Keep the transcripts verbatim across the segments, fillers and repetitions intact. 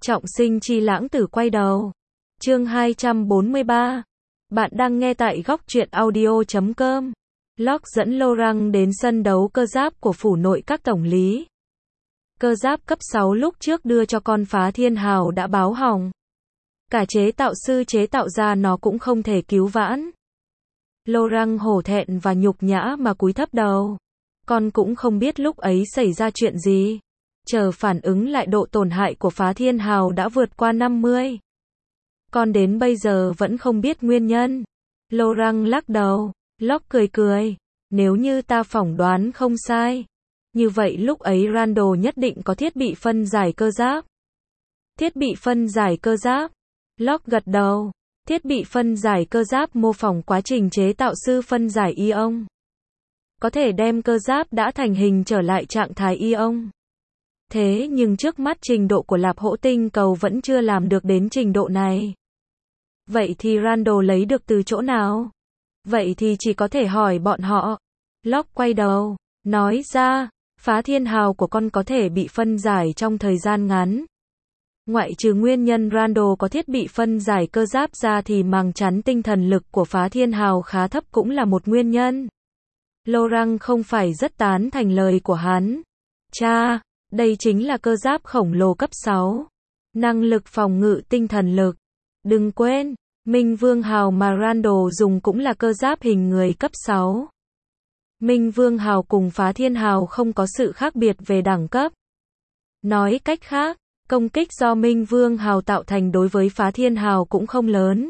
Trọng sinh chi lãng tử quay đầu. Chương hai trăm bốn mươi ba. Bạn đang nghe tại góc truyện audio chấm com. Locke dẫn Laurent đến sân đấu cơ giáp của phủ nội các tổng lý. Cơ giáp cấp sáu lúc trước đưa cho con phá thiên hào đã báo hỏng. Cả chế tạo sư chế tạo ra nó cũng không thể cứu vãn. Laurent hổ thẹn và nhục nhã mà cúi thấp đầu. Con cũng không biết lúc ấy xảy ra chuyện gì. Chờ phản ứng lại độ tổn hại của phá thiên hào đã vượt qua năm mươi. Con đến bây giờ vẫn không biết nguyên nhân. Laurent lắc đầu. Locke cười cười. Nếu như ta phỏng đoán không sai. Như vậy lúc ấy Randall nhất định có thiết bị phân giải cơ giáp. Thiết bị phân giải cơ giáp. Locke gật đầu. Thiết bị phân giải cơ giáp mô phỏng quá trình chế tạo sư phân giải ion. Có thể đem cơ giáp đã thành hình trở lại trạng thái ion. Thế nhưng trước mắt trình độ của Lạp Hỗ Tinh Cầu vẫn chưa làm được đến trình độ này. Vậy thì Randall lấy được từ chỗ nào? Vậy thì chỉ có thể hỏi bọn họ. Locke quay đầu, nói ra, phá thiên hào của con có thể bị phân giải trong thời gian ngắn. Ngoại trừ nguyên nhân Randall có thiết bị phân giải cơ giáp ra thì màng chắn tinh thần lực của phá thiên hào khá thấp cũng là một nguyên nhân. Laurent không phải rất tán thành lời của hắn. Cha, đây chính là cơ giáp khổng lồ cấp sáu. Năng lực phòng ngự tinh thần lực. Đừng quên, Minh Vương Hào mà Randall dùng cũng là cơ giáp hình người cấp sáu. Minh Vương Hào cùng phá thiên hào không có sự khác biệt về đẳng cấp. Nói cách khác, công kích do Minh Vương Hào tạo thành đối với phá thiên hào cũng không lớn.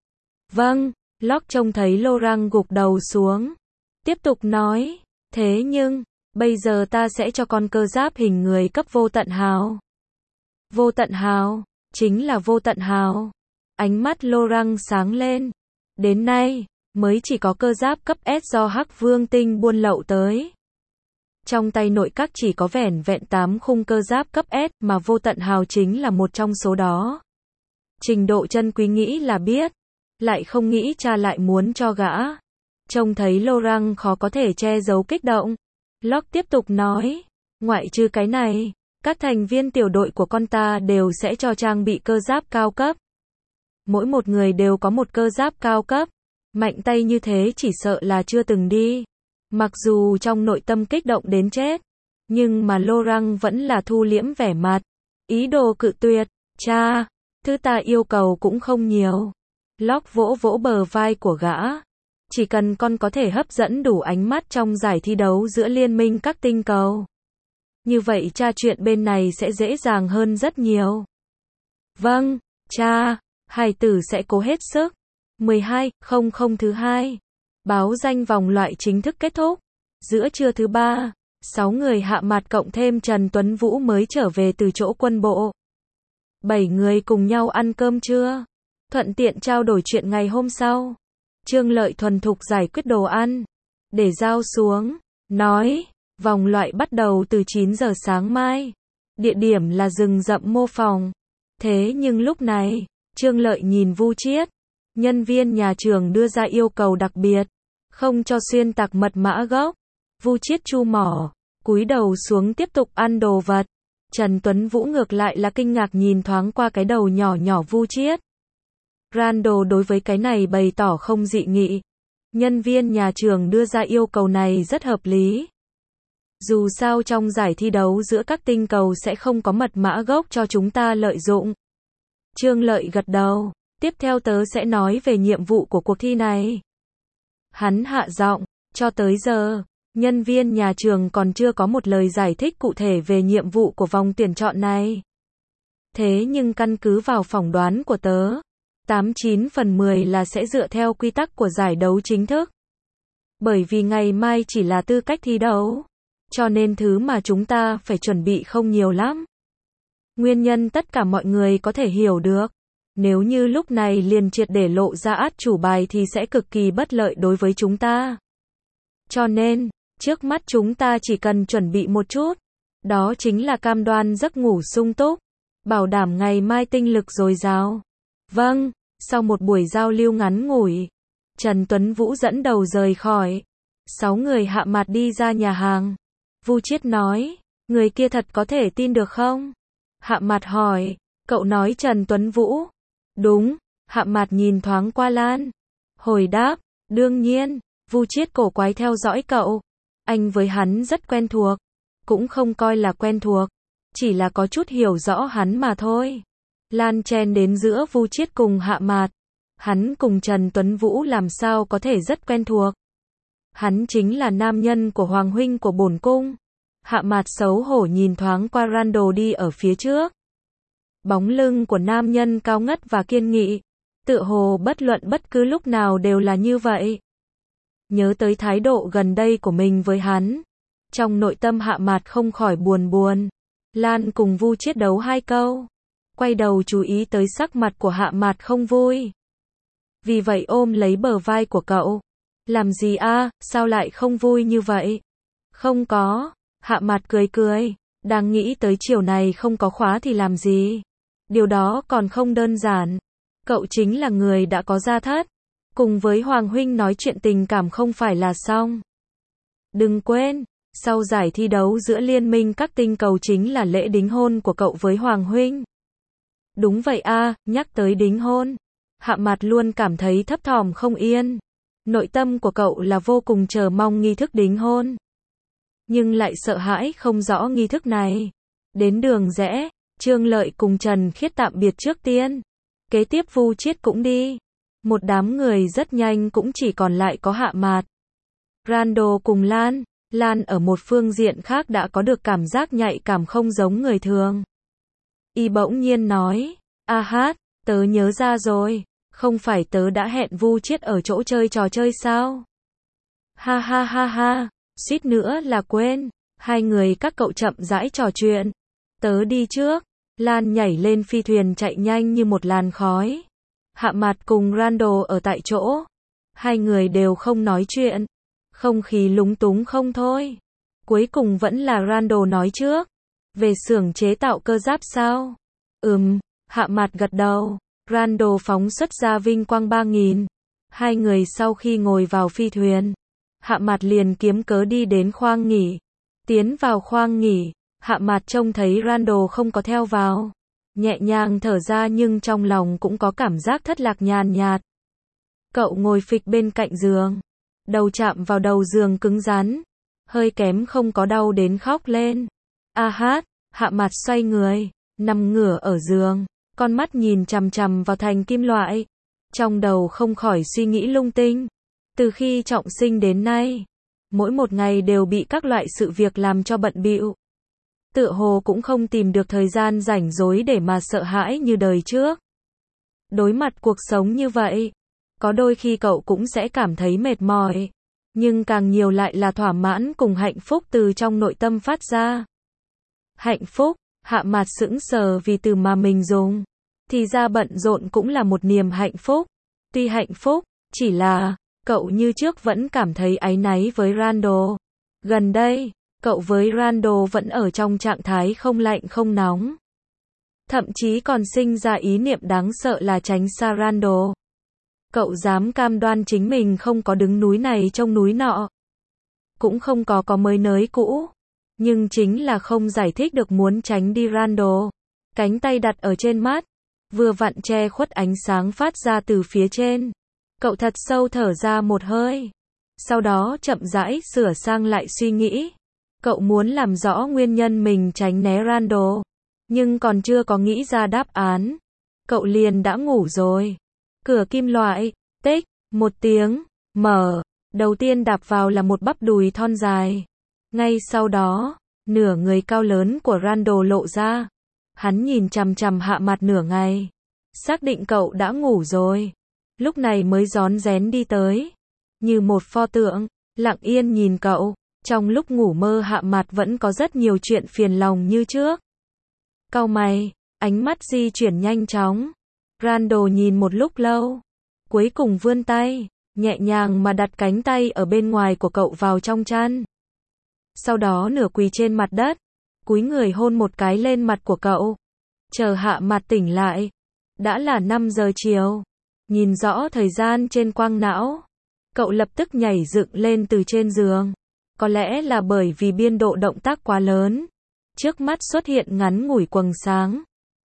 Vâng, Locke trông thấy Laurent gục đầu xuống. Tiếp tục nói, thế nhưng, bây giờ ta sẽ cho con cơ giáp hình người cấp vô tận hào. Vô tận hào, chính là vô tận hào. Ánh mắt Laurent sáng lên. Đến nay, mới chỉ có cơ giáp cấp S do Hắc Vương Tinh buôn lậu tới. Trong tay nội các chỉ có vẻn vẹn tám khung cơ giáp cấp S mà vô tận hào chính là một trong số đó. Trình độ chân quý nghĩ là biết. Lại không nghĩ cha lại muốn cho gã. Trông thấy Laurent khó có thể che giấu kích động. Locke tiếp tục nói, ngoại trừ cái này, các thành viên tiểu đội của con ta đều sẽ cho trang bị cơ giáp cao cấp. Mỗi một người đều có một cơ giáp cao cấp. Mạnh tay như thế chỉ sợ là chưa từng đi. Mặc dù trong nội tâm kích động đến chết, nhưng mà Laurent vẫn là thu liễm vẻ mặt. Ý đồ cự tuyệt, cha, thứ ta yêu cầu cũng không nhiều. Locke vỗ vỗ bờ vai của gã. Chỉ cần con có thể hấp dẫn đủ ánh mắt trong giải thi đấu giữa liên minh các tinh cầu. Như vậy cha chuyện bên này sẽ dễ dàng hơn rất nhiều. Vâng, cha, hài tử sẽ cố hết sức. mười hai không không thứ hai. Báo danh vòng loại chính thức kết thúc. Giữa trưa thứ ba, sáu người hạ mặt cộng thêm Trần Tuấn Vũ mới trở về từ chỗ quân bộ. bảy người cùng nhau ăn cơm trưa. Thuận tiện trao đổi chuyện ngày hôm sau. Trương Lợi thuần thục giải quyết đồ ăn. Để dao xuống. Nói, vòng loại bắt đầu từ chín giờ sáng mai. Địa điểm là rừng rậm mô phòng. Thế nhưng lúc này, Trương Lợi nhìn Vu Chiết. Nhân viên nhà trường đưa ra yêu cầu đặc biệt. Không cho xuyên tạc mật mã gốc. Vu Chiết chu mỏ. Cúi đầu xuống tiếp tục ăn đồ vật. Trần Tuấn Vũ ngược lại là kinh ngạc nhìn thoáng qua cái đầu nhỏ nhỏ Vu Chiết. Randall đối với cái này bày tỏ không dị nghị. Nhân viên nhà trường đưa ra yêu cầu này rất hợp lý. Dù sao trong giải thi đấu giữa các tinh cầu sẽ không có mật mã gốc cho chúng ta lợi dụng. Trương Lợi gật đầu. Tiếp theo tớ sẽ nói về nhiệm vụ của cuộc thi này. Hắn hạ giọng, cho tới giờ, nhân viên nhà trường còn chưa có một lời giải thích cụ thể về nhiệm vụ của vòng tuyển chọn này. Thế nhưng căn cứ vào phỏng đoán của tớ, tám chín phần mười là sẽ dựa theo quy tắc của giải đấu chính thức. Bởi vì ngày mai chỉ là tư cách thi đấu, cho nên thứ mà chúng ta phải chuẩn bị không nhiều lắm. Nguyên nhân tất cả mọi người có thể hiểu được. Nếu như lúc này liền triệt để lộ ra át chủ bài thì sẽ cực kỳ bất lợi đối với chúng ta. Cho nên, trước mắt chúng ta chỉ cần chuẩn bị một chút. Đó chính là cam đoan giấc ngủ sung túc. Bảo đảm ngày mai tinh lực dồi dào. Vâng, sau một buổi giao lưu ngắn ngủi, Trần Tuấn Vũ dẫn đầu rời khỏi. Sáu người hạ mặt đi ra nhà hàng. Vu Chiết nói, người kia thật có thể tin được không? Hạ mặt hỏi, Cậu nói Trần Tuấn Vũ. Đúng, Hạ Mạt nhìn thoáng qua Lan. Hồi đáp, đương nhiên, Vu Chiết cổ quái theo dõi cậu. Anh với hắn rất quen thuộc. Cũng không coi là quen thuộc. Chỉ là có chút hiểu rõ hắn mà thôi. Lan chen đến giữa Vu Chiết cùng Hạ Mạt. Hắn cùng Trần Tuấn Vũ làm sao có thể rất quen thuộc. Hắn chính là nam nhân của Hoàng huynh của bổn cung. Hạ Mạt xấu hổ nhìn thoáng qua Randall đi ở phía trước. Bóng lưng của nam nhân cao ngất và kiên nghị. Tựa hồ bất luận bất cứ lúc nào đều là như vậy. Nhớ tới thái độ gần đây của mình với hắn. Trong nội tâm Hạ Mạt không khỏi buồn buồn. Lan cùng Vu Chiết đấu hai câu. Quay đầu chú ý tới sắc mặt của Hạ Mạt không vui. Vì vậy ôm lấy bờ vai của cậu. Làm gì a, sao lại không vui như vậy? Không có. Hạ Mạt cười cười. Đang nghĩ tới chiều này không có khóa thì làm gì? Điều đó còn không đơn giản. Cậu chính là người đã có gia thất. Cùng với Hoàng huynh nói chuyện tình cảm không phải là xong. Đừng quên, sau giải thi đấu giữa liên minh các tinh cầu chính là lễ đính hôn của cậu với Hoàng huynh. Đúng vậy a, nhắc tới đính hôn. Hạ Mạt luôn cảm thấy thấp thỏm không yên. Nội tâm của cậu là vô cùng chờ mong nghi thức đính hôn. Nhưng lại sợ hãi không rõ nghi thức này. Đến đường rẽ, Trương Lợi cùng Trần Khiết tạm biệt trước tiên. Kế tiếp Vu Chiết cũng đi. Một đám người rất nhanh cũng chỉ còn lại có Hạ Mạt. Randall cùng Lan. Lan ở một phương diện khác đã có được cảm giác nhạy cảm không giống người thường. Y bỗng nhiên nói, a hát, tớ nhớ ra rồi, không phải tớ đã hẹn Vu Chiết ở chỗ chơi trò chơi sao? Ha ha ha ha, suýt nữa là quên, hai người các cậu chậm rãi trò chuyện. Tớ đi trước. Lan nhảy lên phi thuyền chạy nhanh như một làn khói. Hạ Mạt cùng Randall ở tại chỗ. Hai người đều không nói chuyện. Không khí lúng túng không thôi. Cuối cùng vẫn là Randall nói trước. Về xưởng chế tạo cơ giáp sao? Ừm, Hạ Mạt gật đầu. Randall phóng xuất ra vinh quang ba nghìn. Hai người sau khi ngồi vào phi thuyền. Hạ Mạt liền kiếm cớ đi đến khoang nghỉ. Tiến vào khoang nghỉ. Hạ Mạt trông thấy Randall không có theo vào. Nhẹ nhàng thở ra nhưng trong lòng cũng có cảm giác thất lạc nhàn nhạt. Cậu ngồi phịch bên cạnh giường. Đầu chạm vào đầu giường cứng rắn. Hơi kém không có đau đến khóc lên. A hát, Hạ Mạt xoay người. Nằm ngửa ở giường. Con mắt nhìn chằm chằm vào thành kim loại. Trong đầu không khỏi suy nghĩ lung tinh. Từ khi trọng sinh đến nay. Mỗi một ngày đều bị các loại sự việc làm cho bận bịu. Tựa hồ cũng không tìm được thời gian rảnh rỗi để mà sợ hãi như đời trước. Đối mặt cuộc sống như vậy, có đôi khi cậu cũng sẽ cảm thấy mệt mỏi, nhưng càng nhiều lại là thỏa mãn cùng hạnh phúc từ trong nội tâm phát ra. Hạnh phúc, Hạ Mạt sững sờ vì từ mà mình dùng. Thì ra bận rộn cũng là một niềm hạnh phúc. Tuy hạnh phúc, chỉ là, cậu như trước vẫn cảm thấy áy náy với Randall. Gần đây, cậu với Randall vẫn ở trong trạng thái không lạnh không nóng. Thậm chí còn sinh ra ý niệm đáng sợ là tránh xa Randall. Cậu dám cam đoan chính mình không có đứng núi này trông núi nọ. Cũng không có có mới nới cũ. Nhưng chính là không giải thích được muốn tránh đi Randall. Cánh tay đặt ở trên mắt. Vừa vặn che khuất ánh sáng phát ra từ phía trên. Cậu thật sâu thở ra một hơi. Sau đó chậm rãi sửa sang lại suy nghĩ. Cậu muốn làm rõ nguyên nhân mình tránh né Randall. Nhưng còn chưa có nghĩ ra đáp án. Cậu liền đã ngủ rồi. Cửa kim loại, tích, một tiếng, mở. Đầu tiên đạp vào là một bắp đùi thon dài. Ngay sau đó, nửa người cao lớn của Randall lộ ra. Hắn nhìn chằm chằm Hạ Mạt nửa ngày. Xác định cậu đã ngủ rồi. Lúc này mới rón rén đi tới. Như một pho tượng, lặng yên nhìn cậu. Trong lúc ngủ mơ Hạ Mạt vẫn có rất nhiều chuyện phiền lòng như trước. Cau mày, ánh mắt di chuyển nhanh chóng. Randall nhìn một lúc lâu. Cuối cùng vươn tay, nhẹ nhàng mà đặt cánh tay ở bên ngoài của cậu vào trong chăn. Sau đó nửa quỳ trên mặt đất. Cúi người hôn một cái lên mặt của cậu. Chờ Hạ Mạt tỉnh lại. Đã là năm giờ chiều. Nhìn rõ thời gian trên quang não. Cậu lập tức nhảy dựng lên từ trên giường. Có lẽ là bởi vì biên độ động tác quá lớn. Trước mắt xuất hiện ngắn ngủi quầng sáng.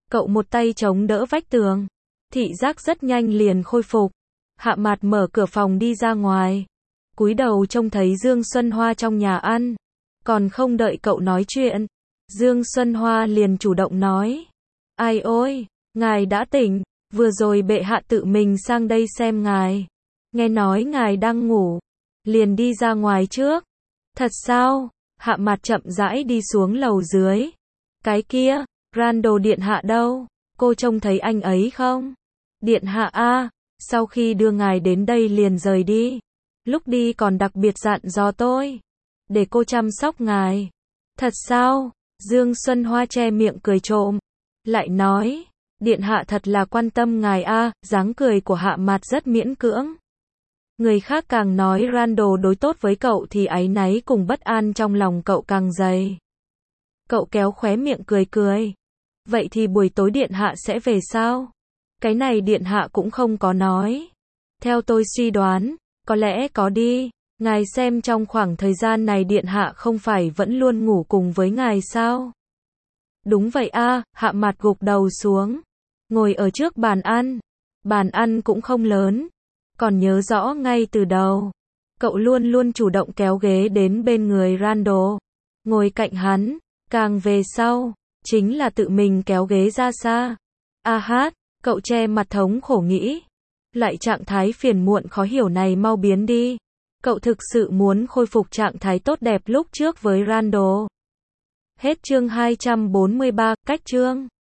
Cậu một tay chống đỡ vách tường. Thị giác rất nhanh liền khôi phục. Hạ Mạt mở cửa phòng đi ra ngoài. Cúi đầu trông thấy Dương Xuân Hoa trong nhà ăn. Còn không đợi cậu nói chuyện, Dương Xuân Hoa liền chủ động nói. Ai ôi, ngài đã tỉnh, vừa rồi bệ hạ tự mình sang đây xem ngài. Nghe nói ngài đang ngủ, liền đi ra ngoài trước. Thật sao? Hạ Mạt chậm rãi đi xuống lầu dưới. Cái kia, Randall điện hạ đâu? Cô trông thấy anh ấy không? Điện hạ a, sau khi đưa ngài đến đây liền rời đi. Lúc đi còn đặc biệt dặn dò tôi, để cô chăm sóc ngài. Thật sao? Dương Xuân Hoa che miệng cười trộm. Lại nói, điện hạ thật là quan tâm ngài a, dáng cười của Hạ Mạt rất miễn cưỡng. Người khác càng nói Randall đối tốt với cậu thì áy náy cùng bất an trong lòng cậu càng dày. Cậu kéo khóe miệng cười cười. Vậy thì buổi tối điện hạ sẽ về sao? Cái này điện hạ cũng không có nói. Theo tôi suy đoán, có lẽ có đi. Ngài xem trong khoảng thời gian này điện hạ không phải vẫn luôn ngủ cùng với ngài sao? Đúng vậy a, Hạ Mạt gục đầu xuống, ngồi ở trước bàn ăn. Bàn ăn cũng không lớn. Còn nhớ rõ ngay từ đầu, cậu luôn luôn chủ động kéo ghế đến bên người Randall, ngồi cạnh hắn. Càng về sau, chính là tự mình kéo ghế ra xa. A hát, cậu che mặt thống khổ nghĩ. Loại trạng thái phiền muộn khó hiểu này mau biến đi. Cậu thực sự muốn khôi phục trạng thái tốt đẹp lúc trước với Randall. Hết chương hai trăm bốn mươi ba, cách chương.